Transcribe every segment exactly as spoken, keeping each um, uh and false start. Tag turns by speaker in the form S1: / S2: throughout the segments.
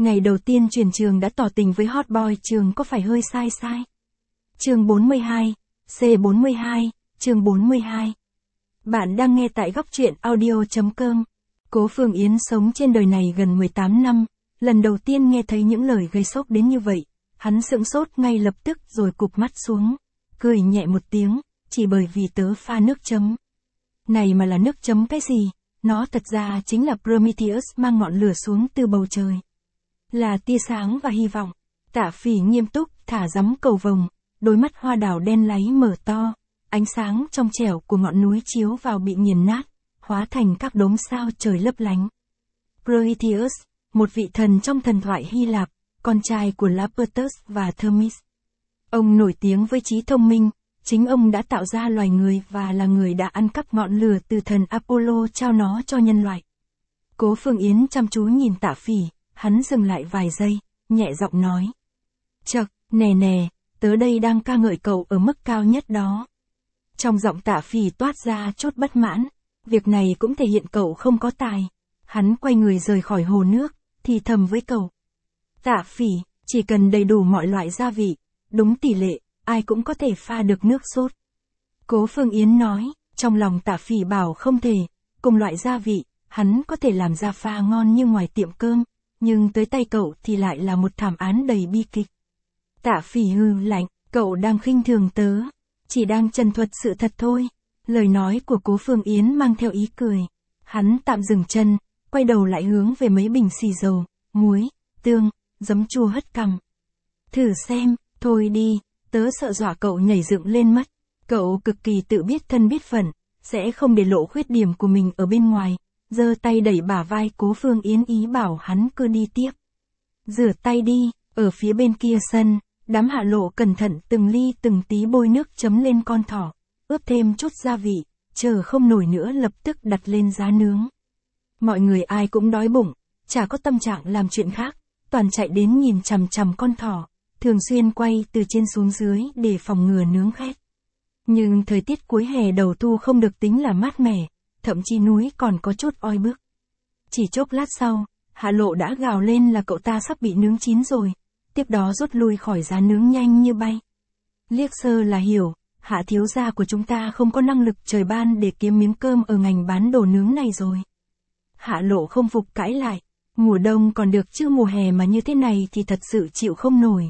S1: Ngày đầu tiên chuyển trường đã tỏ tình với hot boy trường có phải hơi sai sai? Chương bốn mươi hai, C bốn mươi hai, chương bốn mươi hai. Bạn đang nghe tại góc truyện audio chấm com. Cố Phương Yến sống trên đời này gần mười tám năm, lần đầu tiên nghe thấy những lời gây sốc đến như vậy, hắn sững sốt ngay lập tức rồi cụp mắt xuống, cười nhẹ một tiếng, chỉ bởi vì tớ pha nước chấm. Này mà là nước chấm cái gì, nó thật ra chính là Prometheus mang ngọn lửa xuống từ bầu trời. Là tia sáng và hy vọng. Tạ Phỉ nghiêm túc thả giấm cầu vồng, đôi mắt hoa đào đen láy mở to, ánh sáng trong trẻo của ngọn núi chiếu vào bị nghiền nát, hóa thành các đốm sao trời lấp lánh. Prometheus, một vị thần trong thần thoại Hy Lạp, con trai của Laertes và Themis. Ông nổi tiếng với trí thông minh, chính ông đã tạo ra loài người và là người đã ăn cắp ngọn lửa từ thần Apollo trao nó cho nhân loại. Cố Phương Yến chăm chú nhìn Tạ Phỉ, hắn dừng lại vài giây, nhẹ giọng nói. Chậc, nè nè, tớ đây đang ca ngợi cậu ở mức cao nhất đó. Trong giọng Tạ Phỉ toát ra chút bất mãn, việc này cũng thể hiện cậu không có tài. Hắn quay người rời khỏi hồ nước, thì thầm với cậu. Tạ Phỉ, chỉ cần đầy đủ mọi loại gia vị, đúng tỷ lệ, ai cũng có thể pha được nước sốt. Cố Phương Yến nói, trong lòng Tạ Phỉ bảo không thể, cùng loại gia vị, hắn có thể làm ra pha ngon như ngoài tiệm cơm, nhưng tới tay cậu thì lại là một thảm án đầy bi kịch. Tạ Phỉ hừ lạnh, cậu đang khinh thường tớ, chỉ đang trần thuật sự thật thôi. Lời nói của Cố Phương Yến mang theo ý cười. Hắn tạm dừng chân, quay đầu lại hướng về mấy bình xì dầu, muối, tương, giấm chua hất cằm. Thử xem, thôi đi, tớ sợ dọa cậu nhảy dựng lên mất. Cậu cực kỳ tự biết thân biết phận, sẽ không để lộ khuyết điểm của mình ở bên ngoài. Giơ tay đẩy bả vai Cố Phương Yến ý bảo hắn cứ đi tiếp. Rửa tay đi, ở phía bên kia sân, đám Hạ Lộ cẩn thận từng ly từng tí bôi nước chấm lên con thỏ, ướp thêm chút gia vị, chờ không nổi nữa lập tức đặt lên giá nướng. Mọi người ai cũng đói bụng, chả có tâm trạng làm chuyện khác, toàn chạy đến nhìn chằm chằm con thỏ, thường xuyên quay từ trên xuống dưới để phòng ngừa nướng khét. Nhưng thời tiết cuối hè đầu thu không được tính là mát mẻ, thậm chí núi còn có chút oi bức. Chỉ chốc lát sau, Hạ Lộ đã gào lên là cậu ta sắp bị nướng chín rồi, tiếp đó rút lui khỏi giá nướng nhanh như bay. Liếc sơ là hiểu, Hạ thiếu gia của chúng ta không có năng lực trời ban để kiếm miếng cơm ở ngành bán đồ nướng này rồi. Hạ Lộ không phục cãi lại, mùa đông còn được chứ mùa hè mà như thế này thì thật sự chịu không nổi.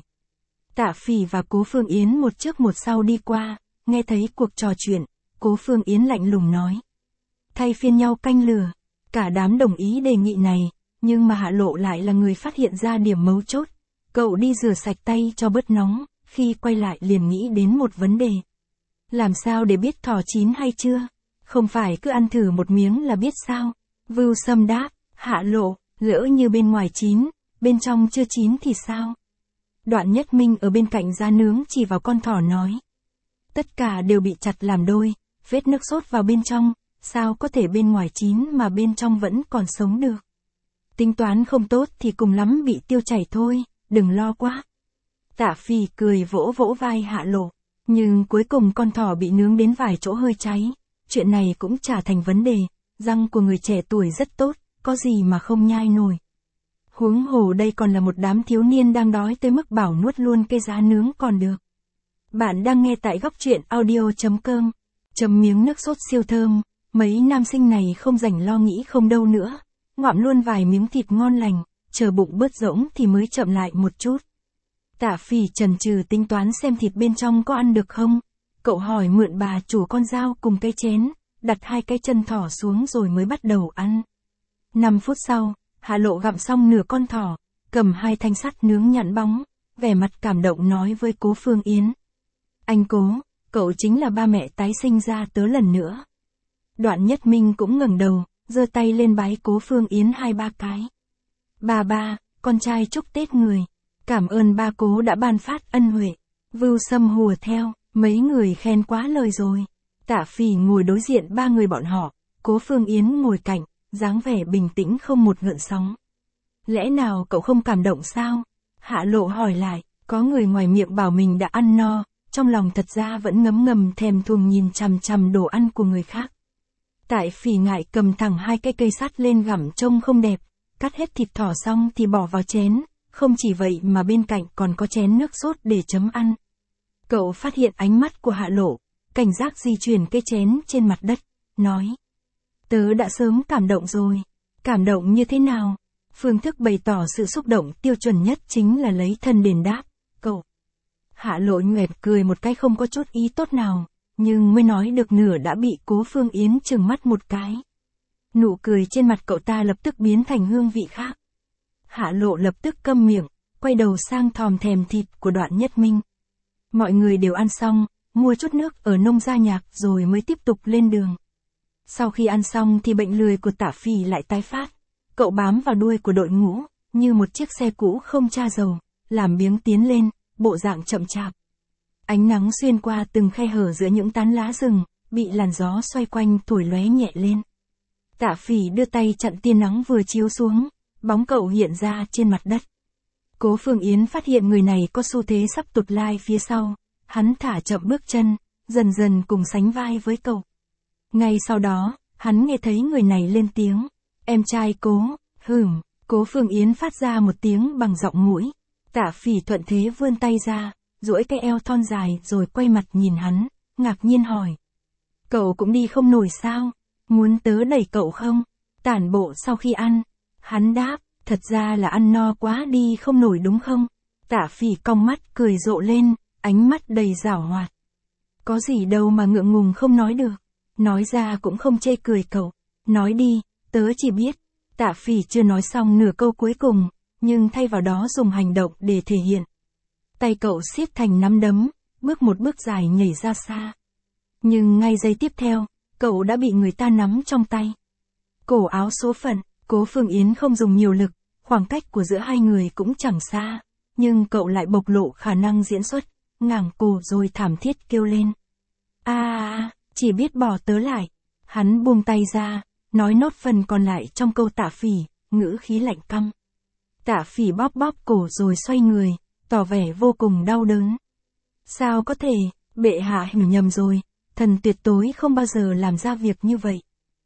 S1: Tạ Phỉ và Cố Phương Yến một trước một sau đi qua, nghe thấy cuộc trò chuyện, Cố Phương Yến lạnh lùng nói. Thay phiên nhau canh lửa, cả đám đồng ý đề nghị này, nhưng mà Hạ Lộ lại là người phát hiện ra điểm mấu chốt. Cậu đi rửa sạch tay cho bớt nóng, khi quay lại liền nghĩ đến một vấn đề. Làm sao để biết thỏ chín hay chưa? Không phải cứ ăn thử một miếng là biết sao? Vưu Sâm đáp, Hạ Lộ, lỡ như bên ngoài chín, bên trong chưa chín thì sao? Đoạn Nhất Minh ở bên cạnh giá nướng chỉ vào con thỏ nói. Tất cả đều bị chặt làm đôi, vết nước sốt vào bên trong, sao có thể bên ngoài chín mà bên trong vẫn còn sống được? Tính toán không tốt thì cùng lắm bị tiêu chảy thôi, đừng lo quá. Tạ Phỉ cười vỗ vỗ vai Hạ Lộ, nhưng cuối cùng con thỏ bị nướng đến vài chỗ hơi cháy, chuyện này cũng chả thành vấn đề, răng của người trẻ tuổi rất tốt, có gì mà không nhai nổi. Huống hồ đây còn là một đám thiếu niên đang đói tới mức bảo nuốt luôn cây giá nướng còn được. Bạn đang nghe tại góc truyện audio chấm com, chấm miếng nước sốt siêu thơm, mấy nam sinh này không rảnh lo nghĩ không đâu nữa, ngậm luôn vài miếng thịt ngon lành, chờ bụng bớt rỗng thì mới chậm lại một chút. Tạ Phỉ chần chừ tính toán xem thịt bên trong có ăn được không, cậu hỏi mượn bà chủ con dao cùng cái chén, đặt hai cái chân thỏ xuống rồi mới bắt đầu ăn. Năm phút sau, Hạ Lộ gặm xong nửa con thỏ, cầm hai thanh sắt nướng nhẵn bóng, vẻ mặt cảm động nói với Cố Phương Yến. Anh Cố, cậu chính là ba mẹ tái sinh ra tớ lần nữa. Đoạn Nhất Minh cũng ngẩng đầu, giơ tay lên bái Cố Phương Yến hai ba cái. Ba ba, con trai chúc Tết người. Cảm ơn ba Cố đã ban phát ân huệ. Vưu Sâm hùa theo, mấy người khen quá lời rồi. Tạ Phỉ ngồi đối diện ba người bọn họ, Cố Phương Yến ngồi cạnh, dáng vẻ bình tĩnh không một gợn sóng. Lẽ nào cậu không cảm động sao? Hạ Lộ hỏi lại, có người ngoài miệng bảo mình đã ăn no, trong lòng thật ra vẫn ngấm ngầm thèm thuồng nhìn chằm chằm đồ ăn của người khác. Tạ Phỉ ngại cầm thẳng hai cái cây sắt lên gặm trông không đẹp, cắt hết thịt thỏ xong thì bỏ vào chén, không chỉ vậy mà bên cạnh còn có chén nước sốt để chấm ăn. Cậu phát hiện ánh mắt của Hạ Lộ, cảnh giác di chuyển cái chén trên mặt đất, nói. Tớ đã sớm cảm động rồi. Cảm động như thế nào? Phương thức bày tỏ sự xúc động tiêu chuẩn nhất chính là lấy thân đền đáp, cậu. Hạ Lộ nhoẻn cười một cái không có chút ý tốt nào, nhưng mới nói được nửa đã bị Cố Phương Yến trừng mắt một cái. Nụ cười trên mặt cậu ta lập tức biến thành hương vị khác. Hạ Lộ lập tức câm miệng, quay đầu sang thòm thèm thịt của Đoạn Nhất Minh. Mọi người đều ăn xong, mua chút nước ở nông gia nhạc rồi mới tiếp tục lên đường. Sau khi ăn xong thì bệnh lười của Tả Phỉ lại tái phát. Cậu bám vào đuôi của đội ngũ, như một chiếc xe cũ không tra dầu, làm biếng tiến lên, bộ dạng chậm chạp. Ánh nắng xuyên qua từng khe hở giữa những tán lá rừng, bị làn gió xoay quanh thổi lóe nhẹ lên. Tả Phỉ đưa tay chặn tia nắng vừa chiếu xuống, bóng cậu hiện ra trên mặt đất. Cố Phương Yến phát hiện người này có xu thế sắp tụt lai phía sau, hắn thả chậm bước chân, dần dần cùng sánh vai với cậu. Ngay sau đó, hắn nghe thấy người này lên tiếng, em trai Cố, hửm, Cố Phương Yến phát ra một tiếng bằng giọng mũi. Tả Phỉ thuận thế vươn tay ra, duỗi cái eo thon dài rồi quay mặt nhìn hắn, ngạc nhiên hỏi. Cậu cũng đi không nổi sao? Muốn tớ đẩy cậu không? Tản bộ sau khi ăn. Hắn đáp, thật ra là ăn no quá đi không nổi đúng không? Tả Phỉ cong mắt cười rộ lên, ánh mắt đầy giảo hoạt. Có gì đâu mà ngượng ngùng không nói được. Nói ra cũng không chê cười cậu. Nói đi, tớ chỉ biết. Tả Phỉ chưa nói xong nửa câu cuối cùng, nhưng thay vào đó dùng hành động để thể hiện. Tay cậu siết thành nắm đấm, bước một bước dài nhảy ra xa. Nhưng ngay giây tiếp theo, cậu đã bị người ta nắm trong tay. Cổ áo số phận, Cố Phương Yến không dùng nhiều lực, khoảng cách của giữa hai người cũng chẳng xa, nhưng cậu lại bộc lộ khả năng diễn xuất, ngẩng cổ rồi thảm thiết kêu lên. A à, chỉ biết bỏ tớ lại. Hắn buông tay ra, nói nốt phần còn lại trong câu Tả Phỉ, ngữ khí lạnh căm. Tả Phỉ bóp bóp cổ rồi xoay người, tỏ vẻ vô cùng đau đớn. Sao có thể, bệ hạ hiểu nhầm rồi, thần tuyệt đối không bao giờ làm ra việc như vậy.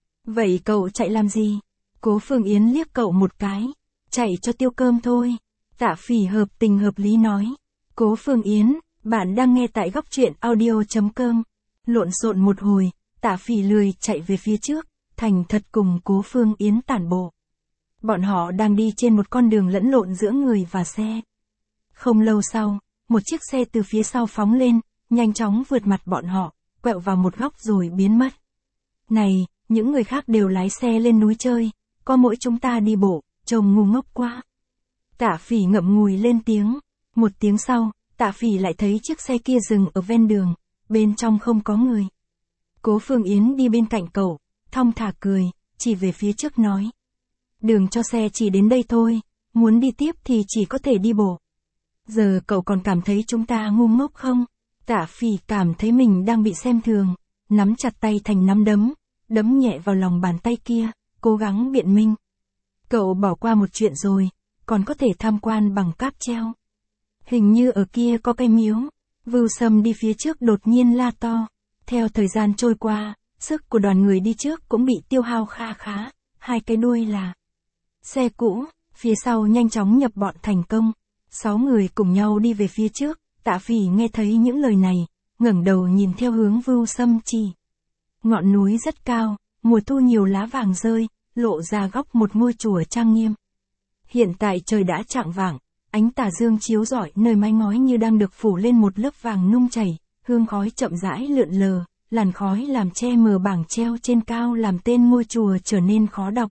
S1: Vậy cậu chạy làm gì? Cố Phương Yến liếc cậu một cái, chạy cho tiêu cơm thôi. Tả Phỉ hợp tình hợp lý nói. Cố Phương Yến, bạn đang nghe tại góc truyện audio chấm com. Lộn xộn một hồi, Tả Phỉ lười chạy về phía trước, thành thật cùng Cố Phương Yến tản bộ. Bọn họ đang đi trên một con đường lẫn lộn giữa người và xe. Không lâu sau, một chiếc xe từ phía sau phóng lên, nhanh chóng vượt mặt bọn họ, quẹo vào một góc rồi biến mất. Này, những người khác đều lái xe lên núi chơi, có mỗi chúng ta đi bộ, trông ngu ngốc quá. Tả Phỉ ngậm ngùi lên tiếng. Một tiếng sau, Tả Phỉ lại thấy chiếc xe kia dừng ở ven đường, bên trong không có người. Cố Phương Yến đi bên cạnh cậu, thong thả cười, chỉ về phía trước nói. Đường cho xe chỉ đến đây thôi, muốn đi tiếp thì chỉ có thể đi bộ. Giờ cậu còn cảm thấy chúng ta ngu ngốc không? Tả Phỉ cảm thấy mình đang bị xem thường, nắm chặt tay thành nắm đấm, đấm nhẹ vào lòng bàn tay kia, cố gắng biện minh. Cậu bỏ qua một chuyện rồi, còn có thể tham quan bằng cáp treo. Hình như ở kia có cây miếu. Vưu Sâm đi phía trước đột nhiên la to. Theo thời gian trôi qua, sức của đoàn người đi trước cũng bị tiêu hao kha khá, hai cái đuôi là xe cũ, phía sau nhanh chóng nhập bọn thành công. Sáu người cùng nhau đi về phía trước, Tả Phỉ nghe thấy những lời này, ngẩng đầu nhìn theo hướng Vưu Sâm chỉ. Ngọn núi rất cao, mùa thu nhiều lá vàng rơi, lộ ra góc một ngôi chùa trang nghiêm. Hiện tại trời đã chạng vạng, ánh tà dương chiếu rọi nơi mái ngói như đang được phủ lên một lớp vàng nung chảy, hương khói chậm rãi lượn lờ, làn khói làm che mờ bảng treo trên cao làm tên ngôi chùa trở nên khó đọc.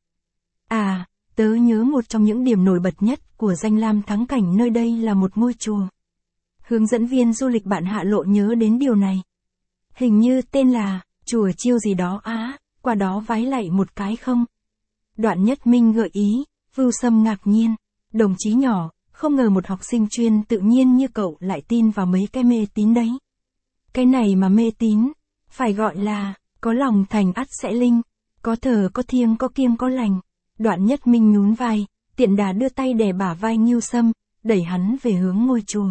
S1: À, tớ nhớ một trong những điểm nổi bật nhất của danh lam thắng cảnh nơi đây là một ngôi chùa. Hướng dẫn viên du lịch bạn Hạ Lộ nhớ đến điều này. Hình như tên là chùa Chiêu gì đó á, qua đó vái lạy một cái không? Đoạn Nhất Minh gợi ý, Vưu Sâm ngạc nhiên, đồng chí nhỏ, không ngờ một học sinh chuyên tự nhiên như cậu lại tin vào mấy cái mê tín đấy. Cái này mà mê tín, phải gọi là, có lòng thành ắt sẽ linh, có thờ có thiêng có kiêng có lành. Đoạn Nhất Minh nhún vai, tiện đà đưa tay đè bả vai Ngưu Sâm, đẩy hắn về hướng ngôi chùa.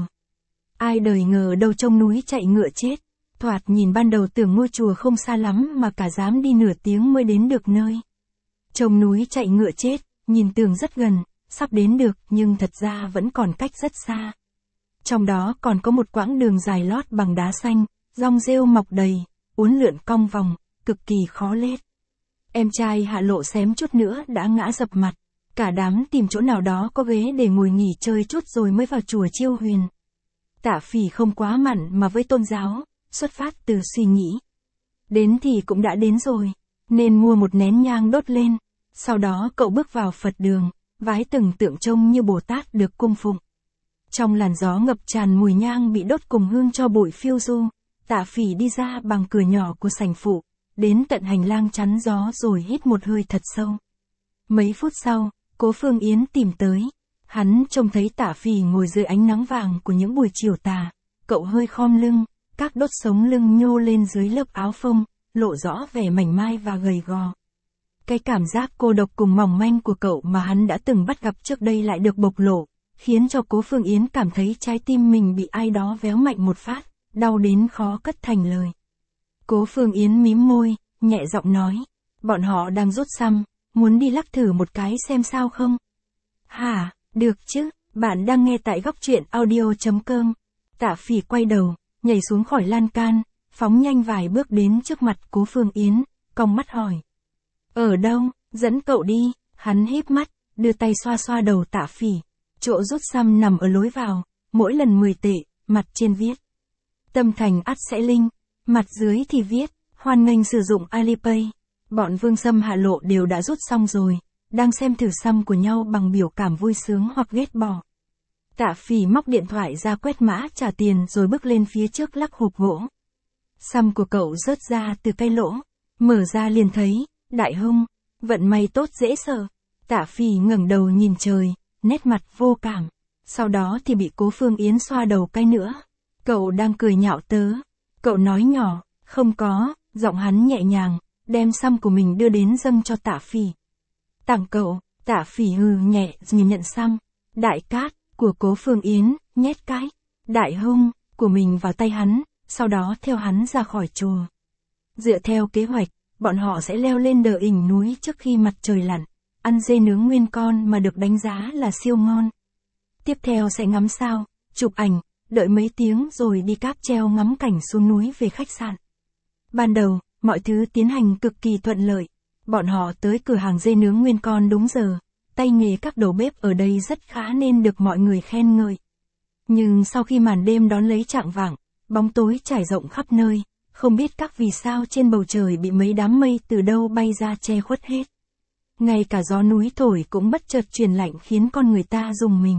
S1: Ai đời ngờ đâu trông núi chạy ngựa chết, thoạt nhìn ban đầu tưởng ngôi chùa không xa lắm mà cả dám đi nửa tiếng mới đến được nơi. Trông núi chạy ngựa chết, nhìn tưởng rất gần, sắp đến được nhưng thật ra vẫn còn cách rất xa. Trong đó còn có một quãng đường dài lót bằng đá xanh, rong rêu mọc đầy, uốn lượn cong vòng, cực kỳ khó lết. Em trai Hạ Lộ xém chút nữa đã ngã dập mặt, cả đám tìm chỗ nào đó có ghế để ngồi nghỉ chơi chút rồi mới vào chùa Chiêu Huyền. Tạ Phỉ không quá mặn mà với tôn giáo, xuất phát từ suy nghĩ. Đến thì cũng đã đến rồi, nên mua một nén nhang đốt lên, sau đó cậu bước vào Phật đường, vái từng tượng trông như Bồ Tát được cung phụng. Trong làn gió ngập tràn mùi nhang bị đốt cùng hương cho bụi phiêu du, Tạ Phỉ đi ra bằng cửa nhỏ của sảnh phụ, đến tận hành lang chắn gió rồi hít một hơi thật sâu. Mấy phút sau, Cố Phương Yến tìm tới. Hắn trông thấy Tạ Phỉ ngồi dưới ánh nắng vàng của những buổi chiều tà, cậu hơi khom lưng, các đốt sống lưng nhô lên dưới lớp áo phông, lộ rõ vẻ mảnh mai và gầy gò. Cái cảm giác cô độc cùng mỏng manh của cậu mà hắn đã từng bắt gặp trước đây lại được bộc lộ, khiến cho Cố Phương Yến cảm thấy trái tim mình bị ai đó véo mạnh một phát, đau đến khó cất thành lời. Cố Phương Yến mím môi, nhẹ giọng nói, bọn họ đang rút xăm, muốn đi lắc thử một cái xem sao không? Hả, được chứ, bạn đang nghe tại góc truyện audio chấm com. Tạ Phỉ quay đầu, nhảy xuống khỏi lan can, phóng nhanh vài bước đến trước mặt Cố Phương Yến, cong mắt hỏi. Ở đâu, dẫn cậu đi, hắn híp mắt, đưa tay xoa xoa đầu Tạ Phỉ. Chỗ rút xăm nằm ở lối vào, mỗi lần mười tệ, mặt trên viết. Tâm thành ắt sẽ linh, mặt dưới thì viết, hoan nghênh sử dụng Alipay. Bọn Vương Sâm Hạ Lộ đều đã rút xong rồi, đang xem thử xăm của nhau bằng biểu cảm vui sướng hoặc ghét bỏ. Tạ Phỉ móc điện thoại ra quét mã trả tiền rồi bước lên phía trước lắc hộp gỗ. Xăm của cậu rớt ra từ cái lỗ, mở ra liền thấy, đại hung, vận may tốt dễ sợ. Tạ Phỉ ngẩng đầu nhìn trời, nét mặt vô cảm, sau đó thì bị Cố Phương Yến xoa đầu cái nữa. Cậu đang cười nhạo tớ. Cậu nói nhỏ, không có, giọng hắn nhẹ nhàng, đem xăm của mình đưa đến dâng cho Tạ Phỉ. Tặng cậu, Tạ Phỉ hừ nhẹ nhìn nhận xăm. Đại cát, của Cố Phương Yến, nhét cái, đại hung, của mình vào tay hắn, sau đó theo hắn ra khỏi chùa. Dựa theo kế hoạch, bọn họ sẽ leo lên đờ ỉnh núi trước khi mặt trời lặn, ăn dê nướng nguyên con mà được đánh giá là siêu ngon. Tiếp theo sẽ ngắm sao, chụp ảnh, đợi mấy tiếng rồi đi cáp treo ngắm cảnh xuống núi về khách sạn. Ban đầu, mọi thứ tiến hành cực kỳ thuận lợi. Bọn họ tới cửa hàng dê nướng nguyên con đúng giờ, tay nghề các đầu bếp ở đây rất khá nên được mọi người khen ngợi. Nhưng sau khi màn đêm đón lấy chạng vạng, bóng tối trải rộng khắp nơi, không biết các vì sao trên bầu trời bị mấy đám mây từ đâu bay ra che khuất hết. Ngay cả gió núi thổi cũng bất chợt truyền lạnh khiến con người ta rùng mình.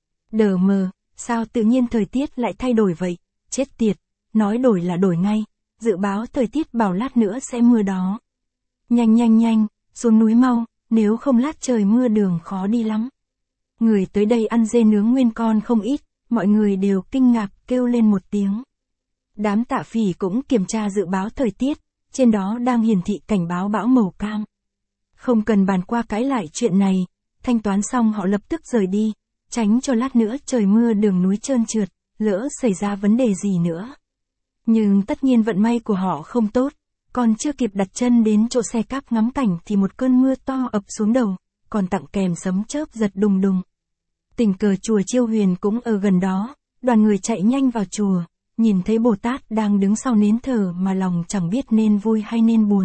S1: Đờ mờ, sao tự nhiên thời tiết lại thay đổi vậy, chết tiệt, nói đổi là đổi ngay, dự báo thời tiết bảo lát nữa sẽ mưa đó. Nhanh nhanh nhanh, xuống núi mau, nếu không lát trời mưa đường khó đi lắm. Người tới đây ăn dê nướng nguyên con không ít, mọi người đều kinh ngạc kêu lên một tiếng. Đám Tạ Phỉ cũng kiểm tra dự báo thời tiết, trên đó đang hiển thị cảnh báo bão màu cam. Không cần bàn qua cãi lại chuyện này, thanh toán xong họ lập tức rời đi, tránh cho lát nữa trời mưa đường núi trơn trượt, lỡ xảy ra vấn đề gì nữa. Nhưng tất nhiên vận may của họ không tốt, còn chưa kịp đặt chân đến chỗ xe cáp ngắm cảnh thì một cơn mưa to ập xuống đầu, còn tặng kèm sấm chớp giật đùng đùng. Tình cờ chùa Chiêu Huyền cũng ở gần đó, đoàn người chạy nhanh vào chùa, nhìn thấy Bồ Tát đang đứng sau nến thờ mà lòng chẳng biết nên vui hay nên buồn.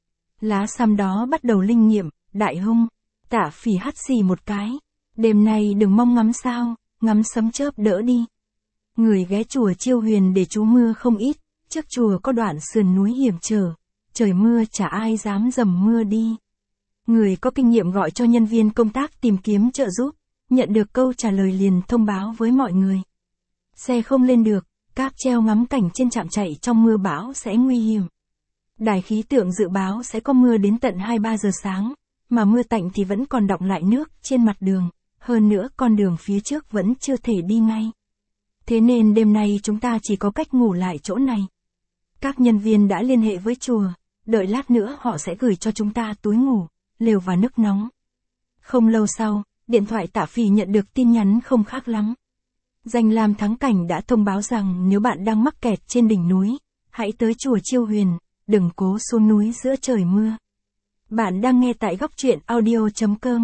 S1: Lá xăm đó bắt đầu linh nghiệm, đại hung, Tạ Phỉ hắt xì một cái, đêm nay đừng mong ngắm sao, ngắm sấm chớp đỡ đi. Người ghé chùa Chiêu Huyền để trú mưa không ít, trước chùa có đoạn sườn núi hiểm trở, trời mưa chả ai dám dầm mưa đi. Người có kinh nghiệm gọi cho nhân viên công tác tìm kiếm trợ giúp, nhận được câu trả lời liền thông báo với mọi người. Xe không lên được, cáp treo ngắm cảnh trên trạm chạy trong mưa bão sẽ nguy hiểm. Đài khí tượng dự báo sẽ có mưa đến tận hai ba giờ sáng, mà mưa tạnh thì vẫn còn đọng lại nước trên mặt đường, hơn nữa con đường phía trước vẫn chưa thể đi ngay. Thế nên đêm nay chúng ta chỉ có cách ngủ lại chỗ này. Các nhân viên đã liên hệ với chùa, đợi lát nữa họ sẽ gửi cho chúng ta túi ngủ, lều và nước nóng. Không lâu sau, điện thoại Tạ Phỉ nhận được tin nhắn không khác lắm. Danh lam thắng cảnh đã thông báo rằng nếu bạn đang mắc kẹt trên đỉnh núi, hãy tới chùa Chiêu Huyền, đừng cố xuống núi giữa trời mưa. Bạn đang nghe tại góc truyện audio chấm com.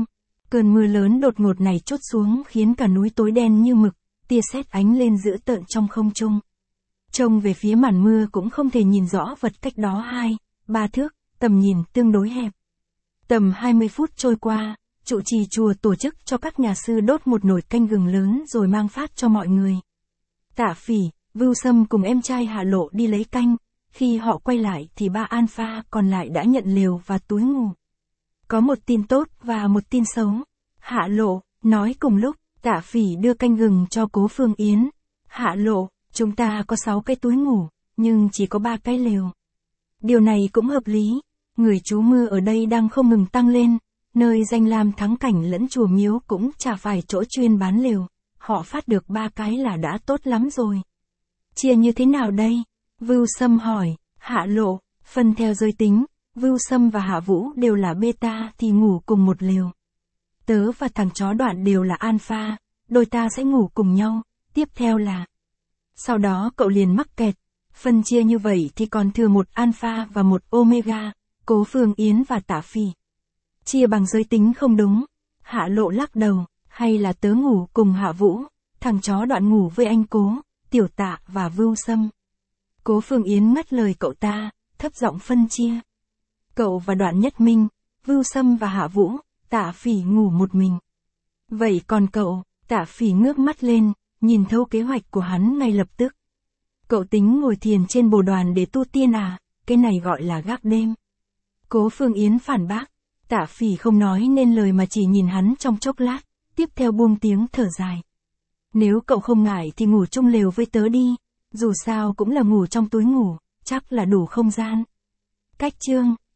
S1: Cơn mưa lớn đột ngột này trút xuống khiến cả núi tối đen như mực, tia sét ánh lên dữ tợn trong không trung. Trông về phía màn mưa cũng không thể nhìn rõ vật cách đó hai, ba thước, tầm nhìn tương đối hẹp. Tầm hai mươi phút trôi qua, trụ trì chùa tổ chức cho các nhà sư đốt một nồi canh gừng lớn rồi mang phát cho mọi người. Tạ Phỉ, Vưu Sâm cùng em trai Hạ Lộ đi lấy canh, khi họ quay lại thì ba alpha còn lại đã nhận lều và túi ngủ. Có một tin tốt và một tin xấu. Hạ Lộ, nói cùng lúc, Tạ Phỉ đưa canh gừng cho Cố Phương Yến. Hạ Lộ, chúng ta có sáu cái túi ngủ, nhưng chỉ có ba cái lều. Điều này cũng hợp lý, người trú mưa ở đây đang không ngừng tăng lên, nơi danh lam thắng cảnh lẫn chùa miếu cũng chả phải chỗ chuyên bán lều, họ phát được ba cái là đã tốt lắm rồi. Chia như thế nào đây? Vưu Sâm hỏi. Hạ Lộ, phân theo giới tính, Vưu Sâm và Hạ Vũ đều là beta thì ngủ cùng một lều. Tớ và thằng chó Đoạn đều là alpha, đôi ta sẽ ngủ cùng nhau, tiếp theo là... Sau đó cậu liền mắc kẹt, phân chia như vậy thì còn thừa một alpha và một omega, Cố Phương Yến và Tạ Phỉ. Chia bằng giới tính không đúng. Hạ Lộ lắc đầu, hay là tớ ngủ cùng Hạ Vũ, thằng chó Đoạn ngủ với anh Cố, Tiểu Tạ và Vưu Sâm. Cố Phương Yến ngắt lời cậu ta, thấp giọng phân chia. Cậu và Đoạn nhất minh, Vưu Sâm và Hạ Vũ, Tạ Phỉ ngủ một mình. Vậy còn cậu? Tạ Phỉ ngước mắt lên, nhìn thấu kế hoạch của hắn ngay lập tức. Cậu tính ngồi thiền trên bồ đoàn để tu tiên à, cái này gọi là gác đêm. Cố Phương Yến phản bác. Tạ Phỉ không nói nên lời mà chỉ nhìn hắn trong chốc lát, tiếp theo buông tiếng thở dài. Nếu cậu không ngại thì ngủ chung lều với tớ đi, dù sao cũng là ngủ trong túi ngủ, chắc là đủ không gian. Cách chương